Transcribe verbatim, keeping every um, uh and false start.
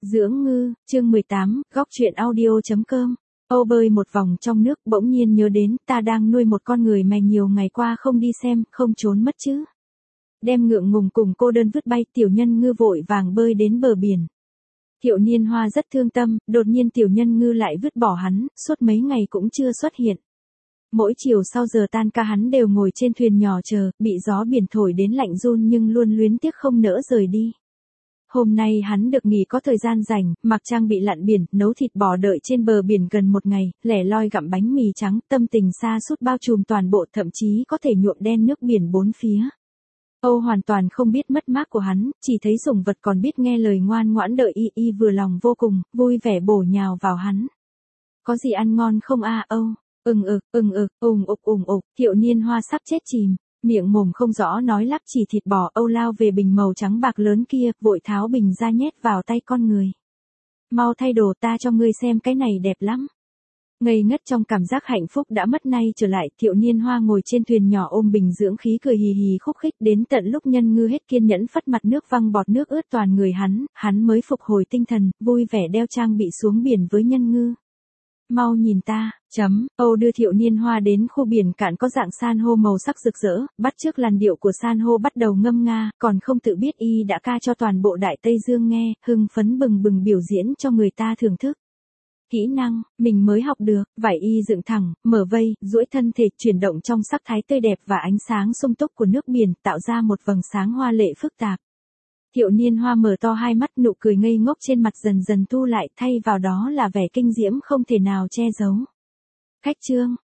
Dưỡng ngư, chương mười tám, góc truyện audio.com. Âu bơi một vòng trong nước bỗng nhiên nhớ đến ta đang nuôi một con người mà nhiều ngày qua không đi xem, không trốn mất chứ. Đem ngượng ngùng cùng cô đơn vứt bay, tiểu nhân ngư vội vàng bơi đến bờ biển. Thiệu Niên Hoa rất thương tâm, đột nhiên tiểu nhân ngư lại vứt bỏ hắn, suốt mấy ngày cũng chưa xuất hiện. Mỗi chiều sau giờ tan ca hắn đều ngồi trên thuyền nhỏ chờ, bị gió biển thổi đến lạnh run nhưng luôn luyến tiếc không nỡ rời đi. Hôm nay hắn được nghỉ có thời gian rảnh, mặc trang bị lặn biển, nấu thịt bò đợi trên bờ biển gần một ngày, lẻ loi gặm bánh mì trắng, tâm tình sa sút bao trùm toàn bộ, thậm chí có thể nhuộm đen nước biển bốn phía. Âu hoàn toàn không biết mất mát của hắn, chỉ thấy sủng vật còn biết nghe lời ngoan ngoãn đợi y y vừa lòng vô cùng, vui vẻ bổ nhào vào hắn. Có gì ăn ngon không a Âu? Ừng ực, ừng ực, ùng ục ùng ục, Thiệu Niên Hoa sắp chết chìm. Miệng mồm không rõ nói lắp chỉ thịt bò. Âu lao về bình màu trắng bạc lớn kia, vội tháo bình ra nhét vào tay con người. Mau thay đồ, ta cho ngươi xem cái này đẹp lắm. Ngây ngất trong cảm giác hạnh phúc đã mất nay trở lại, Thiệu Niên Hoa ngồi trên thuyền nhỏ ôm bình dưỡng khí cười hì hì khúc khích, đến tận lúc nhân ngư hết kiên nhẫn phất mặt nước văng bọt nước ướt toàn người hắn, hắn mới phục hồi tinh thần, vui vẻ đeo trang bị xuống biển với nhân ngư. Mau nhìn ta, chấm, Âu đưa Thiệu Niên Hoa đến khu biển cạn có dạng san hô màu sắc rực rỡ, bắt chước làn điệu của san hô bắt đầu ngâm nga, còn không tự biết y đã ca cho toàn bộ Đại Tây Dương nghe, hưng phấn bừng bừng biểu diễn cho người ta thưởng thức. Kỹ năng, mình mới học được, vải y dựng thẳng, mở vây, duỗi thân thể, chuyển động trong sắc thái tươi đẹp và ánh sáng sung túc của nước biển, tạo ra một vầng sáng hoa lệ phức tạp. Thiệu Niên Hoa mở to hai mắt, nụ cười ngây ngốc trên mặt dần dần thu lại, thay vào đó là vẻ kinh diễm không thể nào che giấu. Khách trương,